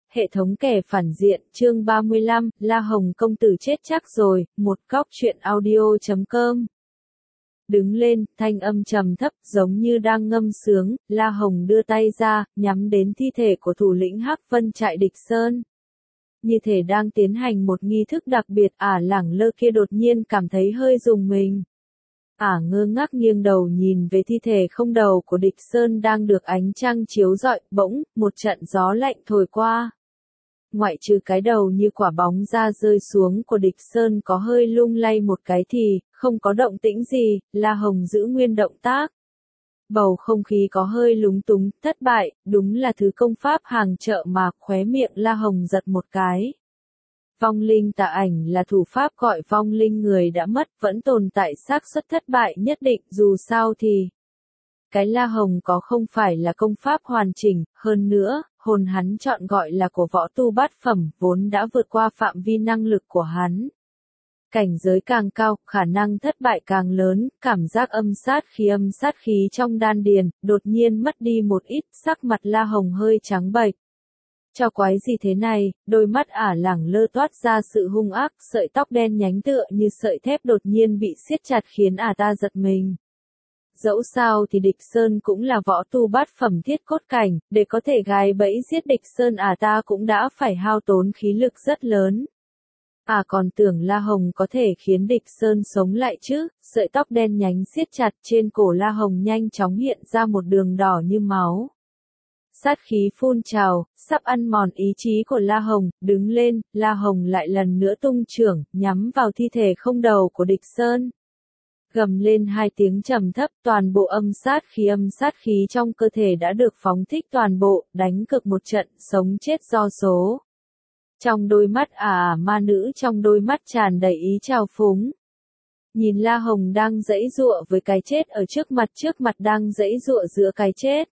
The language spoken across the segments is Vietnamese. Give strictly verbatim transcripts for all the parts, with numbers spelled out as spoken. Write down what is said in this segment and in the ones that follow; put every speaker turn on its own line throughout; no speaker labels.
Hệ thống kẻ phản diện, chương ba mươi lăm, La Hồng công tử chết chắc rồi, một góc truyện audio chấm com. Đứng lên, thanh âm trầm thấp, giống như đang ngâm sướng, La Hồng đưa tay ra, nhắm đến thi thể của thủ lĩnh Hắc Vân trại địch Sơn. Như thể đang tiến hành một nghi thức đặc biệt, ả lẳng lơ kia đột nhiên cảm thấy hơi rùng mình. Ả ngơ ngác nghiêng đầu nhìn về thi thể không đầu của địch Sơn đang được ánh trăng chiếu rọi, bỗng, một trận gió lạnh thổi qua. Ngoại trừ cái đầu như quả bóng ra rơi xuống của địch Sơn có hơi lung lay một cái thì, không có động tĩnh gì, La Hồng giữ nguyên động tác. Bầu không khí có hơi lúng túng, thất bại, đúng là thứ công pháp hàng chợ mà, khóe miệng La Hồng giật một cái. Vong linh tà ảnh là thủ pháp gọi vong linh người đã mất, vẫn tồn tại xác suất thất bại nhất định, dù sao thì cái La Hồng có không phải là công pháp hoàn chỉnh, hơn nữa, hồn hắn chọn gọi là của võ tu bát phẩm, vốn đã vượt qua phạm vi năng lực của hắn. Cảnh giới càng cao, khả năng thất bại càng lớn, cảm giác âm sát khí âm sát khí trong đan điền, đột nhiên mất đi một ít, sắc mặt La Hồng hơi trắng bệch. Cho quái gì thế này, đôi mắt ả lẳng lơ toát ra sự hung ác, sợi tóc đen nhánh tựa như sợi thép đột nhiên bị siết chặt khiến ả ta giật mình. Dẫu sao thì địch Sơn cũng là võ tu bát phẩm thiết cốt cảnh, để có thể gài bẫy giết địch Sơn ả ta cũng đã phải hao tốn khí lực rất lớn. À còn tưởng La Hồng có thể khiến địch Sơn sống lại chứ, sợi tóc đen nhánh siết chặt trên cổ La Hồng nhanh chóng hiện ra một đường đỏ như máu. Sát khí phun trào, sắp ăn mòn ý chí của La Hồng, đứng lên, La Hồng lại lần nữa tung chưởng, nhắm vào thi thể không đầu của địch Sơn. Gầm lên hai tiếng trầm thấp, toàn bộ âm sát khí âm sát khí trong cơ thể đã được phóng thích toàn bộ, đánh cực một trận, sống chết do số. Trong đôi mắt ả à, ma nữ trong đôi mắt tràn đầy ý trào phúng. Nhìn La Hồng đang giãy giụa với cái chết ở trước mặt trước mặt đang giãy giụa giữa cái chết.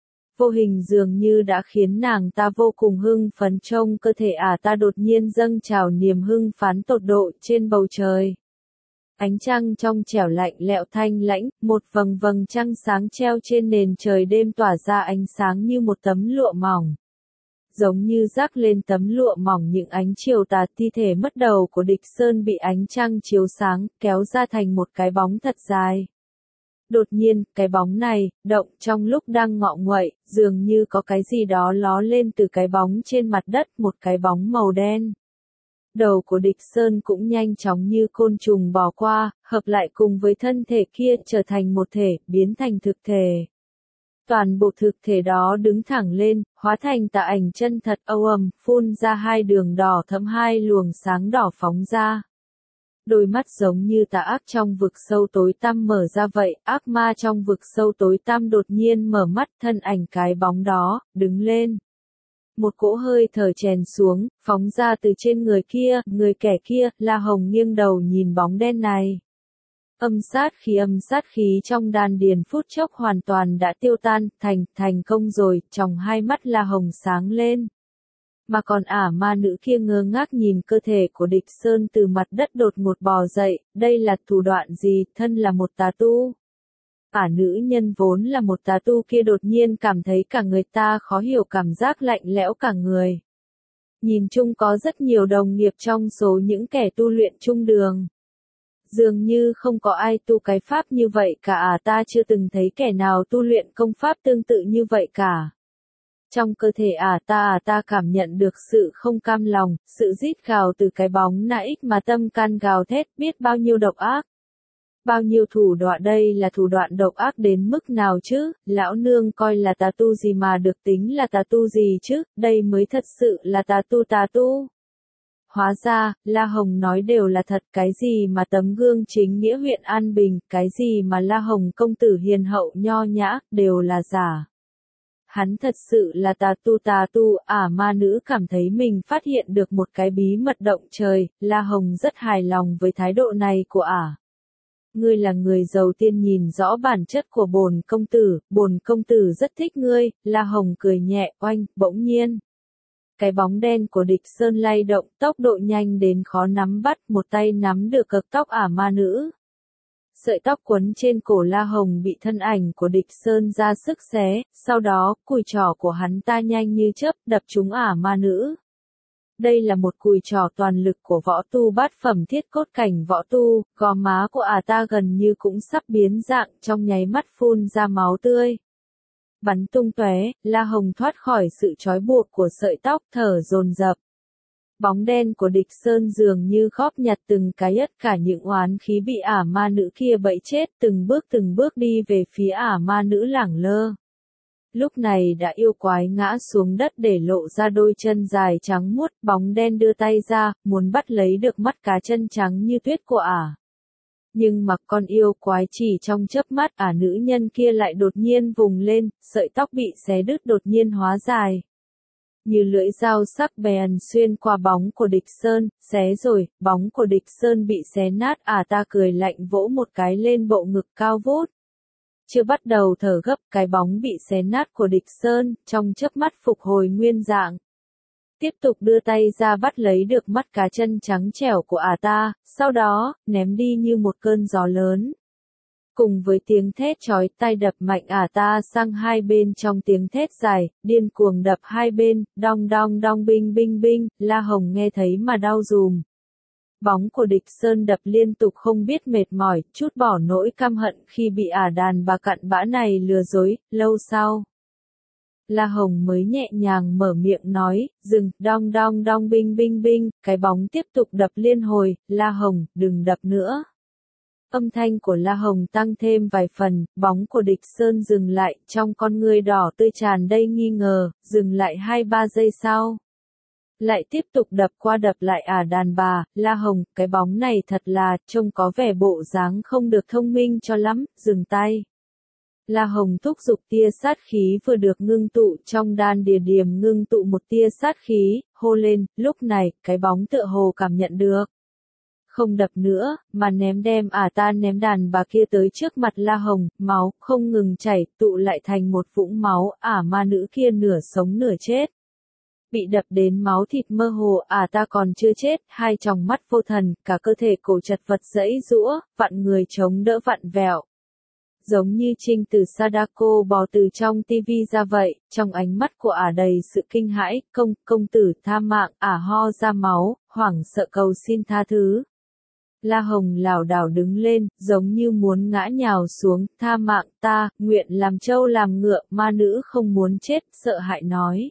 Vô hình dường như đã khiến nàng ta vô cùng hưng phấn trông cơ thể ả à ta đột nhiên dâng trào niềm hưng phấn tột độ trên bầu trời. Ánh trăng trong trẻo lạnh lẽo thanh lãnh, một vầng vầng trăng sáng treo trên nền trời đêm tỏa ra ánh sáng như một tấm lụa mỏng. Giống như rắc lên tấm lụa mỏng những ánh chiều tà, thi thể mất đầu của địch Sơn bị ánh trăng chiếu sáng, kéo ra thành một cái bóng thật dài. Đột nhiên, cái bóng này, động trong lúc đang ngọ nguậy, dường như có cái gì đó ló lên từ cái bóng trên mặt đất, một cái bóng màu đen. Đầu của địch Sơn cũng nhanh chóng như côn trùng bò qua, hợp lại cùng với thân thể kia trở thành một thể, biến thành thực thể. Toàn bộ thực thể đó đứng thẳng lên, hóa thành tà ảnh chân thật âu ầm, phun ra hai đường đỏ thẫm hai luồng sáng đỏ phóng ra. Đôi mắt giống như tà ác trong vực sâu tối tăm mở ra vậy, ác ma trong vực sâu tối tăm đột nhiên mở mắt, thân ảnh cái bóng đó, đứng lên. Một cỗ hơi thở chèn xuống, phóng ra từ trên người kia, người kẻ kia, La Hồng nghiêng đầu nhìn bóng đen này. Âm sát khí âm sát khí trong đan điền phút chốc hoàn toàn đã tiêu tan, thành, thành công rồi, trong hai mắt La Hồng sáng lên. Mà còn ả ma nữ kia ngơ ngác nhìn cơ thể của địch Sơn từ mặt đất đột ngột bò dậy, đây là thủ đoạn gì, thân là một tà tu. Ả nữ nhân vốn là một tà tu kia đột nhiên cảm thấy cả người ta khó hiểu cảm giác lạnh lẽo cả người. Nhìn chung có rất nhiều đồng nghiệp trong số những kẻ tu luyện chung đường. Dường như không có ai tu cái pháp như vậy cả à ta chưa từng thấy kẻ nào tu luyện công pháp tương tự như vậy cả. Trong cơ thể à ta à ta cảm nhận được sự không cam lòng, sự rít gào từ cái bóng nãy mà tâm can gào thét biết bao nhiêu độc ác. Bao nhiêu thủ đoạn đây là thủ đoạn độc ác đến mức nào chứ, lão nương coi là tà tu gì mà được tính là tà tu gì chứ, đây mới thật sự là tà tu tà tu. Hóa ra, La Hồng nói đều là thật, cái gì mà tấm gương chính nghĩa huyện An Bình, cái gì mà La Hồng công tử hiền hậu nho nhã, đều là giả. Hắn thật sự là tà tu tà tu, ả ma nữ cảm thấy mình phát hiện được một cái bí mật động trời, La Hồng rất hài lòng với thái độ này của ả. Ngươi là người giàu tiên nhìn rõ bản chất của bồn công tử, bồn công tử rất thích ngươi, La Hồng cười nhẹ, oanh, bỗng nhiên. Cái bóng đen của địch Sơn lay động, tốc độ nhanh đến khó nắm bắt, một tay nắm được cực tóc ả ma nữ. sợi tóc quấn trên cổ La Hồng bị thân ảnh của địch sơn ra sức xé, sau đó, cùi trỏ của hắn ta nhanh như chớp đập trúng ả ma nữ. Đây là một cùi trỏ toàn lực của võ tu bát phẩm thiết cốt cảnh võ tu, gò má của ả ta gần như cũng sắp biến dạng, trong nháy mắt phun ra máu tươi. Bắn tung tóe, La Hồng thoát khỏi sự trói buộc của sợi tóc, thở dồn dập. Bóng đen của địch sơn dường như góp nhặt từng cái tất cả những oán khí bị ả ma nữ kia bẫy chết, từng bước từng bước đi về phía ả ma nữ lẳng lơ. Lúc này đã yêu quái ngã xuống đất để lộ ra đôi chân dài trắng muốt, bóng đen đưa tay ra, muốn bắt lấy được mắt cá chân trắng như tuyết của ả. Nhưng mà con yêu quái chỉ trong chớp mắt, ả nữ nhân kia lại đột nhiên vùng lên, sợi tóc bị xé đứt đột nhiên hóa dài. Như lưỡi dao sắc bèn xuyên qua bóng của địch sơn, xé rồi, bóng của địch sơn bị xé nát, ả ta cười lạnh vỗ một cái lên bộ ngực cao vút. Chưa bắt đầu thở gấp, cái bóng bị xé nát của địch sơn, trong chớp mắt phục hồi nguyên dạng. Tiếp tục đưa tay ra bắt lấy được mắt cá chân trắng trẻo của ả ta, sau đó, ném đi như một cơn gió lớn. Cùng với tiếng thét chói tai đập mạnh ả ta sang hai bên trong tiếng thét dài, điên cuồng đập hai bên, đong đong đong binh binh binh, La Hồng nghe thấy mà đau dùm. Bóng của địch sơn đập liên tục không biết mệt mỏi, chút bỏ nỗi căm hận khi bị ả đàn bà cặn bã này lừa dối, lâu sau. La Hồng mới nhẹ nhàng mở miệng nói, dừng, đong đong đong binh binh binh, cái bóng tiếp tục đập liên hồi, La Hồng, đừng đập nữa. Âm thanh của La Hồng tăng thêm vài phần, bóng của địch sơn dừng lại, trong con ngươi đỏ tươi tràn đầy nghi ngờ, dừng lại hai ba giây sau. Lại tiếp tục đập qua đập lại ả đàn bà, La Hồng, cái bóng này thật là, trông có vẻ bộ dáng không được thông minh cho lắm, dừng tay. La Hồng thúc giục tia sát khí vừa được ngưng tụ trong đan địa điểm ngưng tụ một tia sát khí, hô lên, lúc này, cái bóng tựa hồ cảm nhận được. Không đập nữa, mà ném đem ả ta ném đàn bà kia tới trước mặt La Hồng, máu không ngừng chảy, tụ lại thành một vũng máu, ả ma nữ kia nửa sống nửa chết. Bị đập đến máu thịt mơ hồ, ả ta còn chưa chết, hai tròng mắt vô thần, cả cơ thể cổ chật vật giãy giũa, vặn người chống đỡ vặn vẹo. Giống như Trinh từ Sadako bò từ trong tivi ra vậy, trong ánh mắt của ả đầy sự kinh hãi, công, công tử tha mạng, ả ho ra máu, hoảng sợ cầu xin tha thứ. La Hồng lảo đảo đứng lên, giống như muốn ngã nhào xuống, tha mạng ta, nguyện làm trâu làm ngựa, ma nữ không muốn chết, sợ hãi nói.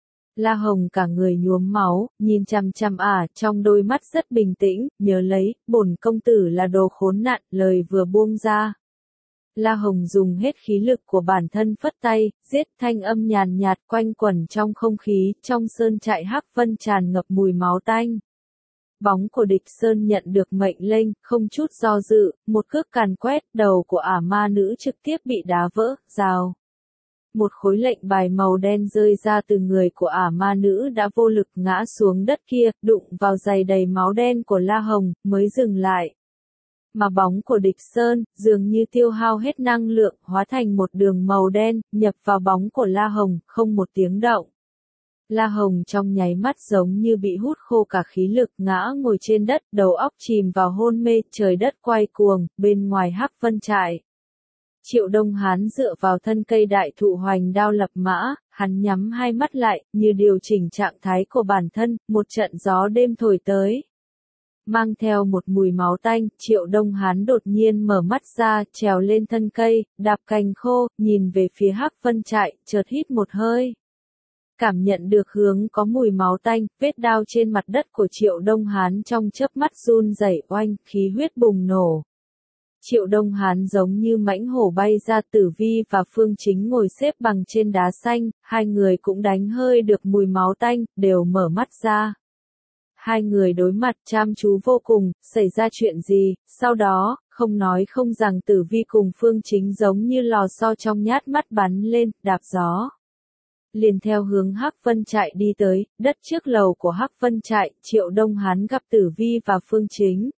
La Hồng cả người nhuốm máu, nhìn chằm chằm ả, trong đôi mắt rất bình tĩnh, nhớ lấy, bổn công tử là đồ khốn nạn, lời vừa buông ra. La Hồng dùng hết khí lực của bản thân phất tay, giết, thanh âm nhàn nhạt quanh quẩn trong không khí, trong sơn trại Hắc Vân tràn ngập mùi máu tanh. Bóng của địch sơn nhận được mệnh lệnh, không chút do dự, một cước càn quét, đầu của ả ma nữ trực tiếp bị đá vỡ, rào. Một khối lệnh bài màu đen rơi ra từ người của ả ma nữ đã vô lực ngã xuống đất kia, đụng vào giày đầy máu đen của La Hồng, mới dừng lại. Mà bóng của địch sơn, dường như tiêu hao hết năng lượng, hóa thành một đường màu đen, nhập vào bóng của La Hồng, không một tiếng động. La Hồng trong nháy mắt giống như bị hút khô cả khí lực, ngã ngồi trên đất, đầu óc chìm vào hôn mê, trời đất quay cuồng, bên ngoài Hắc Vân trại. Triệu Đông Hán dựa vào thân cây đại thụ hoành đao lập mã, hắn nhắm hai mắt lại, như điều chỉnh trạng thái của bản thân, một trận gió đêm thổi tới. Mang theo một mùi máu tanh, Triệu Đông Hán đột nhiên mở mắt ra, trèo lên thân cây, đạp cành khô, nhìn về phía Hắc Vân trại, chợt hít một hơi. Cảm nhận được hướng có mùi máu tanh, vết đao trên mặt đất của Triệu Đông Hán trong chớp mắt run rẩy oanh, khí huyết bùng nổ. Triệu Đông Hán giống như mãnh hổ bay ra, Tử Vi và Phương Chính ngồi xếp bằng trên đá xanh, hai người cũng đánh hơi được mùi máu tanh, đều mở mắt ra. Hai người đối mặt chăm chú vô cùng, xảy ra chuyện gì, sau đó, không nói không rằng Tử Vi cùng Phương Chính giống như lò xo trong nhát mắt bắn lên, đạp gió. Liền theo hướng Hắc Vân trại đi tới, đất trước lầu của Hắc Vân trại, Triệu Đông Hán gặp Tử Vi và Phương Chính.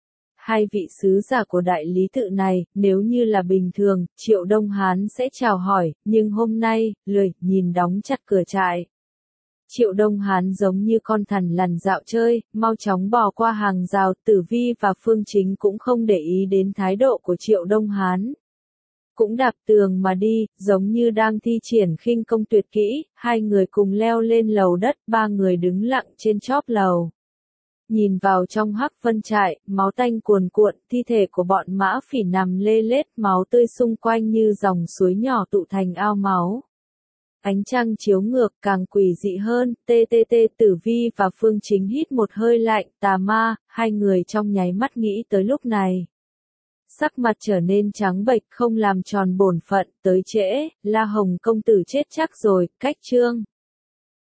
Hai vị sứ giả của đại lý tự này, nếu như là bình thường, Triệu Đông Hán sẽ chào hỏi, nhưng hôm nay, lười, nhìn đóng chặt cửa trại. Triệu Đông Hán giống như con thằn lằn dạo chơi, mau chóng bò qua hàng rào. Tử Vi và Phương Chính cũng không để ý đến thái độ của Triệu Đông Hán. Cũng đạp tường mà đi, giống như đang thi triển khinh công tuyệt kỹ. Hai người cùng leo lên lầu đất, ba người đứng lặng trên chóp lầu. Nhìn vào trong hắc vân trại, máu tanh cuồn cuộn, thi thể của bọn mã phỉ nằm lê lết, máu tươi xung quanh như dòng suối nhỏ tụ thành ao máu. Ánh trăng chiếu ngược càng quỷ dị hơn, tê tê tê. Tử Vi và Phương Chính hít một hơi lạnh, tà ma, hai người trong nháy mắt nghĩ tới lúc này. Sắc mặt trở nên trắng bệch, không làm tròn bổn phận, tới trễ, La Hồng công tử chết chắc rồi. Cách chương